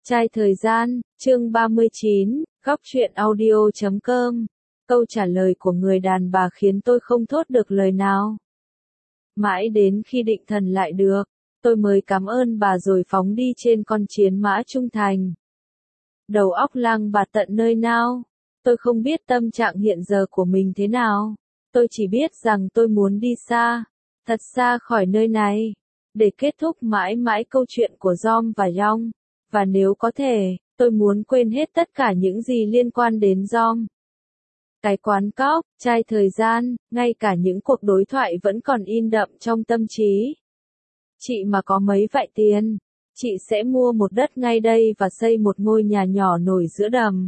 Trai thời gian, chương 39, góc truyện audio.com. Câu trả lời của người đàn bà khiến tôi không thốt được lời nào. Mãi đến khi định thần lại được, tôi mới cảm ơn bà rồi phóng đi trên con chiến mã trung thành. Đầu óc lang bạt tận nơi nào, tôi không biết tâm trạng hiện giờ của mình thế nào. Tôi chỉ biết rằng tôi muốn đi xa, thật xa khỏi nơi này, để kết thúc mãi mãi câu chuyện của Dom và Yong. Và nếu có thể, tôi muốn quên hết tất cả những gì liên quan đến Dom. Cái quán cóc, trai thời gian, ngay cả những cuộc đối thoại vẫn còn in đậm trong tâm trí. Chị mà có mấy vại tiền, chị sẽ mua một đất ngay đây và xây một ngôi nhà nhỏ nổi giữa đầm.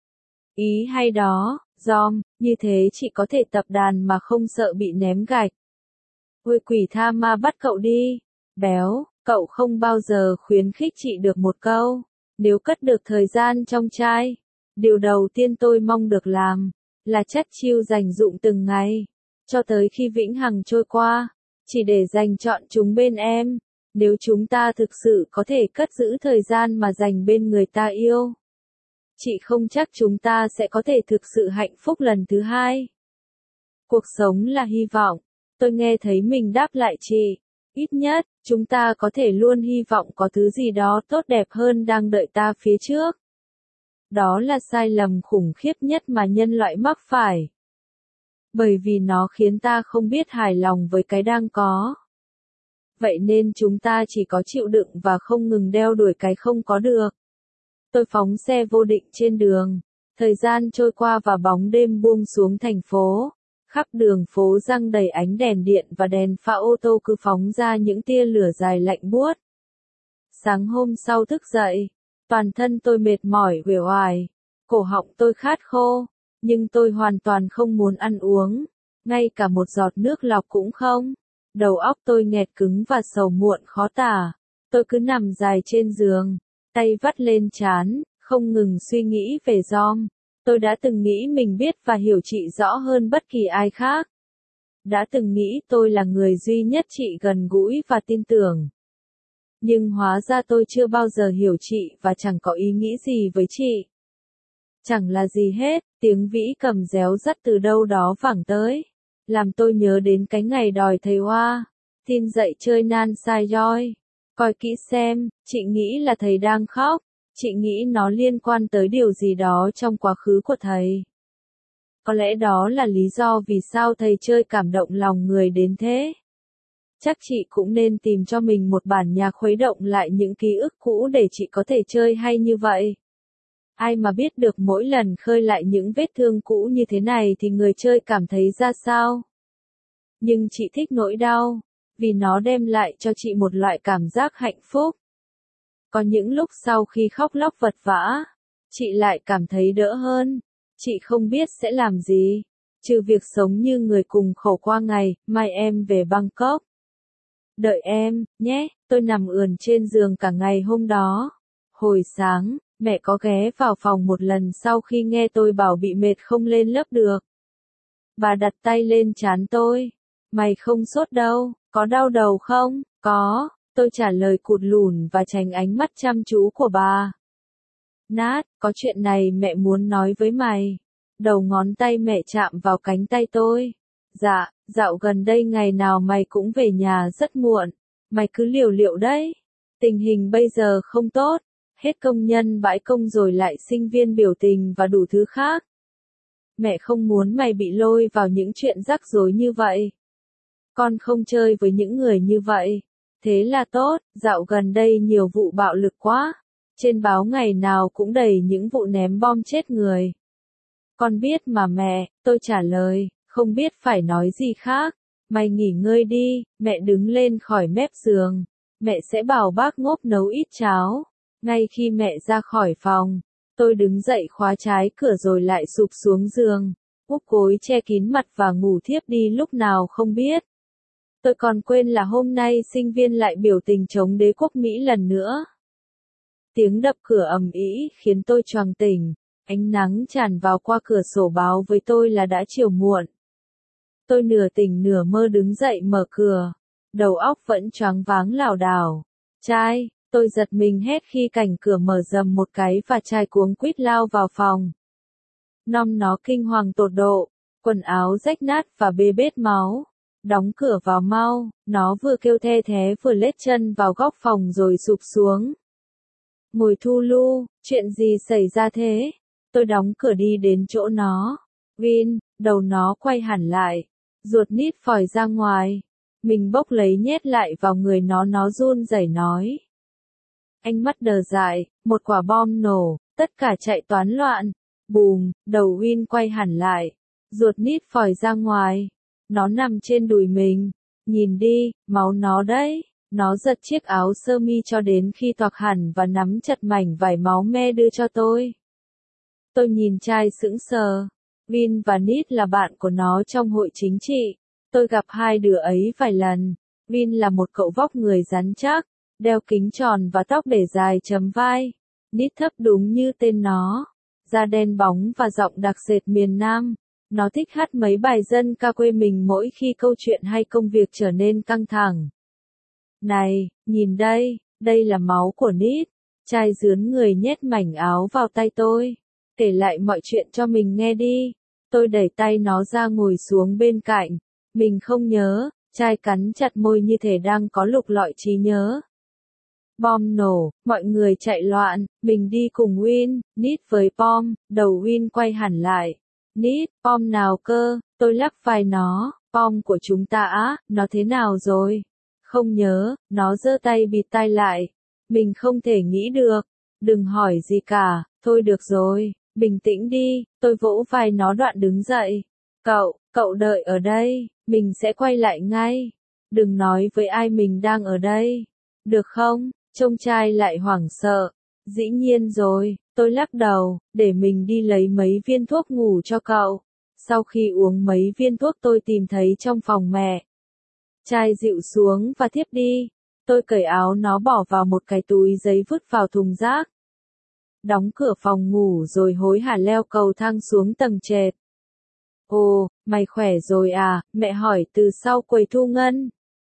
Ý hay đó, Dom, như thế chị có thể tập đàn mà không sợ bị ném gạch. Ôi quỷ tha ma bắt cậu đi, béo. Cậu không bao giờ khuyến khích chị được một câu. Nếu cất được thời gian trong trai, điều đầu tiên tôi mong được làm là chất chiêu dành dụng từng ngày, cho tới khi vĩnh hằng trôi qua, chỉ để dành chọn chúng bên em. Nếu chúng ta thực sự có thể cất giữ thời gian mà dành bên người ta yêu, chị không chắc chúng ta sẽ có thể thực sự hạnh phúc lần thứ hai. Cuộc sống là hy vọng. Tôi nghe thấy mình đáp lại chị. Ít nhất, chúng ta có thể luôn hy vọng có thứ gì đó tốt đẹp hơn đang đợi ta phía trước. Đó là sai lầm khủng khiếp nhất mà nhân loại mắc phải. Bởi vì nó khiến ta không biết hài lòng với cái đang có. Vậy nên chúng ta chỉ có chịu đựng và không ngừng đeo đuổi cái không có được. Tôi phóng xe vô định trên đường. Thời gian trôi qua và bóng đêm buông xuống thành phố. Khắp đường phố răng đầy ánh đèn điện và đèn pha ô tô cứ phóng ra những tia lửa dài lạnh buốt. Sáng hôm sau thức dậy, toàn thân tôi mệt mỏi uể oải, cổ họng tôi khát khô, nhưng tôi hoàn toàn không muốn ăn uống, ngay cả một giọt nước lọc cũng không. Đầu óc tôi nghẹt cứng và sầu muộn khó tả. Tôi cứ nằm dài trên giường, tay vắt lên trán, không ngừng suy nghĩ về Dom. Tôi đã từng nghĩ mình biết và hiểu chị rõ hơn bất kỳ ai khác. Đã từng nghĩ tôi là người duy nhất chị gần gũi và tin tưởng. Nhưng hóa ra tôi chưa bao giờ hiểu chị và chẳng có ý nghĩ gì với chị. Chẳng là gì hết, tiếng vĩ cầm réo rắt từ đâu đó vẳng tới. Làm tôi nhớ đến cái ngày đòi thầy Hoa. Tin dậy chơi nan sai roi. Coi kỹ xem, chị nghĩ là thầy đang khóc. Chị nghĩ nó liên quan tới điều gì đó trong quá khứ của thầy. Có lẽ đó là lý do vì sao thầy chơi cảm động lòng người đến thế. Chắc chị cũng nên tìm cho mình một bản nhạc khuấy động lại những ký ức cũ để chị có thể chơi hay như vậy. Ai mà biết được mỗi lần khơi lại những vết thương cũ như thế này thì người chơi cảm thấy ra sao. Nhưng chị thích nỗi đau, vì nó đem lại cho chị một loại cảm giác hạnh phúc. Có những lúc sau khi khóc lóc vật vã, chị lại cảm thấy đỡ hơn. Chị không biết sẽ làm gì, trừ việc sống như người cùng khổ qua ngày, mai em về Bangkok. Đợi em, nhé, tôi nằm ườn trên giường cả ngày hôm đó. Hồi sáng, mẹ có ghé vào phòng một lần sau khi nghe tôi bảo bị mệt không lên lớp được. Bà đặt tay lên trán tôi. Mày không sốt đâu, có đau đầu không? Có. Tôi trả lời cụt lủn và tránh ánh mắt chăm chú của bà. Nát, có chuyện này mẹ muốn nói với mày. Đầu ngón tay mẹ chạm vào cánh tay tôi. Dạ, dạo gần đây ngày nào mày cũng về nhà rất muộn. Mày cứ liều liệu đấy. Tình hình bây giờ không tốt. Hết công nhân bãi công rồi lại sinh viên biểu tình và đủ thứ khác. Mẹ không muốn mày bị lôi vào những chuyện rắc rối như vậy. Con không chơi với những người như vậy. Thế là tốt, dạo gần đây nhiều vụ bạo lực quá. Trên báo ngày nào cũng đầy những vụ ném bom chết người. Con biết mà mẹ, tôi trả lời, không biết phải nói gì khác. Mày nghỉ ngơi đi, mẹ đứng lên khỏi mép giường. Mẹ sẽ bảo bác Ngốc nấu ít cháo. Ngay khi mẹ ra khỏi phòng, tôi đứng dậy khóa trái cửa rồi lại sụp xuống giường. Úp gối che kín mặt và ngủ thiếp đi lúc nào không biết. Tôi còn quên là hôm nay sinh viên lại biểu tình chống đế quốc Mỹ lần nữa. Tiếng đập cửa ầm ĩ khiến tôi choàng tỉnh. Ánh nắng tràn vào qua cửa sổ báo với tôi là đã chiều muộn. Tôi nửa tỉnh nửa mơ đứng dậy mở cửa. Đầu óc vẫn choáng váng lảo đảo. Trai, Tôi giật mình hét khi cảnh cửa mở rầm một cái và trai cuống quýt lao vào phòng. Nó kinh hoàng tột độ, quần áo rách nát và bê bết máu. Đóng cửa vào mau, nó vừa kêu the thé vừa lết chân vào góc phòng rồi sụp xuống. Mùi thu lu, chuyện gì xảy ra thế? Tôi đóng cửa đi đến chỗ nó. Vin, đầu nó quay hẳn lại. Ruột nít phòi ra ngoài. Mình bốc lấy nhét lại vào người nó run rẩy nói. Ánh mắt đờ dại, một quả bom nổ, tất cả chạy toán loạn. Bùm, đầu Win quay hẳn lại. Ruột nít phòi ra ngoài. Nó nằm trên đùi mình. Nhìn đi, máu nó đấy. Nó giật chiếc áo sơ mi cho đến khi toạc hẳn và nắm chặt mảnh vải máu me đưa cho tôi. Tôi nhìn trai sững sờ. Vin và Nít là bạn của nó trong hội chính trị. Tôi gặp hai đứa ấy vài lần. Vin là một cậu vóc người rắn chắc, đeo kính tròn và tóc để dài chấm vai. Nít thấp đúng như tên nó. Da đen bóng và giọng đặc sệt miền Nam. Nó thích hát mấy bài dân ca quê mình mỗi khi câu chuyện hay công việc trở nên căng thẳng. Này, nhìn đây, đây là máu của Nít. Trai rướn người nhét mảnh áo vào tay tôi. Kể lại mọi chuyện cho mình nghe đi. Tôi đẩy tay nó ra ngồi xuống bên cạnh. Mình không nhớ, trai cắn chặt môi như thể đang có lục lọi trí nhớ. Bom nổ, mọi người chạy loạn, mình đi cùng Win, Nít với Pom, đầu Win quay hẳn lại. Nít, Pom nào cơ, tôi lắc vai nó, Pom của chúng ta á, nó thế nào rồi? Không nhớ, nó giơ tay bịt tai lại. Mình không thể nghĩ được. Đừng hỏi gì cả, thôi được rồi, bình tĩnh đi, tôi vỗ vai nó đoạn đứng dậy. Cậu đợi ở đây, mình sẽ quay lại ngay. Đừng nói với ai mình đang ở đây. Được không? Trông trai lại hoảng sợ. Dĩ nhiên rồi, tôi lắc đầu, để mình đi lấy mấy viên thuốc ngủ cho cậu. Sau khi uống mấy viên thuốc tôi tìm thấy trong phòng mẹ. Trai dịu xuống và thiếp đi. Tôi cởi áo nó bỏ vào một cái túi giấy vứt vào thùng rác. Đóng cửa phòng ngủ rồi hối hả leo cầu thang xuống tầng trệt. Ồ, mày khỏe rồi à, mẹ hỏi từ sau quầy thu ngân.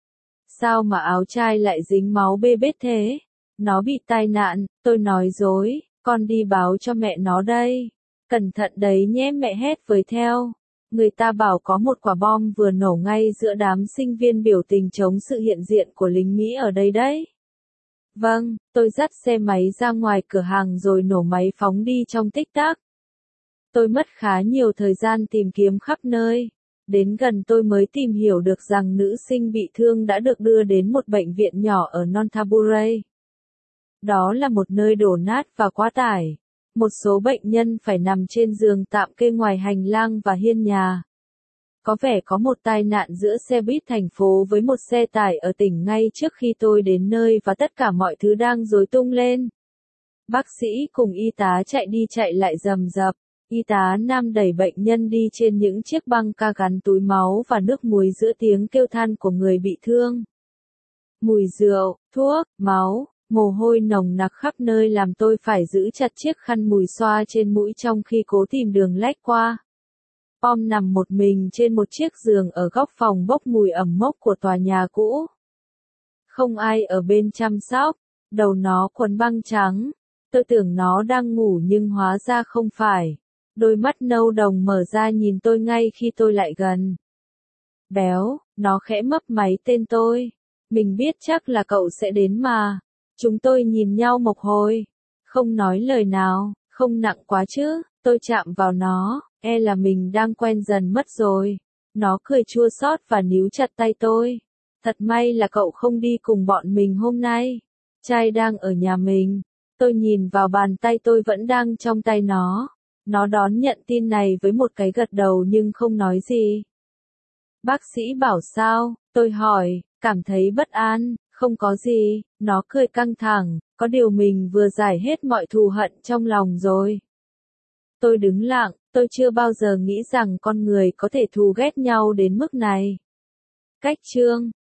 Sao mà áo trai lại dính máu bê bết thế? Nó bị tai nạn, tôi nói dối, con đi báo cho mẹ nó đây. Cẩn thận đấy nhé, mẹ hét với theo. Người ta bảo có một quả bom vừa nổ ngay giữa đám sinh viên biểu tình chống sự hiện diện của lính Mỹ ở đây đấy. Vâng, tôi dắt xe máy ra ngoài cửa hàng rồi nổ máy phóng đi trong tích tắc. Tôi mất khá nhiều thời gian tìm kiếm khắp nơi. Đến gần tôi mới tìm hiểu được rằng nữ sinh bị thương đã được đưa đến một bệnh viện nhỏ ở Nonthaburi. Đó là một nơi đổ nát và quá tải. Một số bệnh nhân phải nằm trên giường tạm kê ngoài hành lang và hiên nhà. Có vẻ có một tai nạn giữa xe buýt thành phố với một xe tải ở tỉnh ngay trước khi tôi đến nơi và tất cả mọi thứ đang rối tung lên. Bác sĩ cùng y tá chạy đi chạy lại rầm rập. Y tá nam đẩy bệnh nhân đi trên những chiếc băng ca gắn túi máu và nước muối giữa tiếng kêu than của người bị thương. Mùi rượu, thuốc, máu, mồ hôi nồng nặc khắp nơi làm tôi phải giữ chặt chiếc khăn mùi xoa trên mũi trong khi cố tìm đường lách qua. Pom nằm một mình trên một chiếc giường ở góc phòng bốc mùi ẩm mốc của tòa nhà cũ. Không ai ở bên chăm sóc, đầu nó quấn băng trắng. Tôi tưởng nó đang ngủ nhưng hóa ra không phải. Đôi mắt nâu đồng mở ra nhìn tôi ngay khi tôi lại gần. Béo, nó khẽ mấp máy tên tôi. Mình biết chắc là cậu sẽ đến mà. Chúng tôi nhìn nhau một hồi. Không nói lời nào, không nặng quá chứ, tôi chạm vào nó, là mình đang quen dần mất rồi. Nó cười chua xót và níu chặt tay tôi. Thật may là cậu không đi cùng bọn mình hôm nay. Trai đang ở nhà mình. Tôi nhìn vào bàn tay tôi vẫn đang trong tay nó. Nó đón nhận tin này với một cái gật đầu nhưng không nói gì. Bác sĩ bảo sao? Tôi hỏi, cảm thấy bất an. Không có gì, nó cười căng thẳng, có điều mình vừa giải hết mọi thù hận trong lòng rồi. Tôi đứng lặng, tôi chưa bao giờ nghĩ rằng con người có thể thù ghét nhau đến mức này. Cách chương